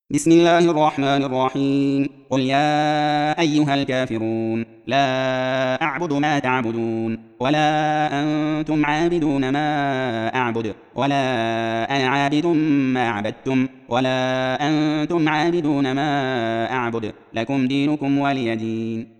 بسم الله الرحمن الرحيم. قل يا أيها الكافرون لا أعبد ما تعبدون ولا أنتم عابدون ما أعبد ولا أنا عابد ما عبدتم ولا أنتم عابدون ما أعبد لكم دينكم ولي دين.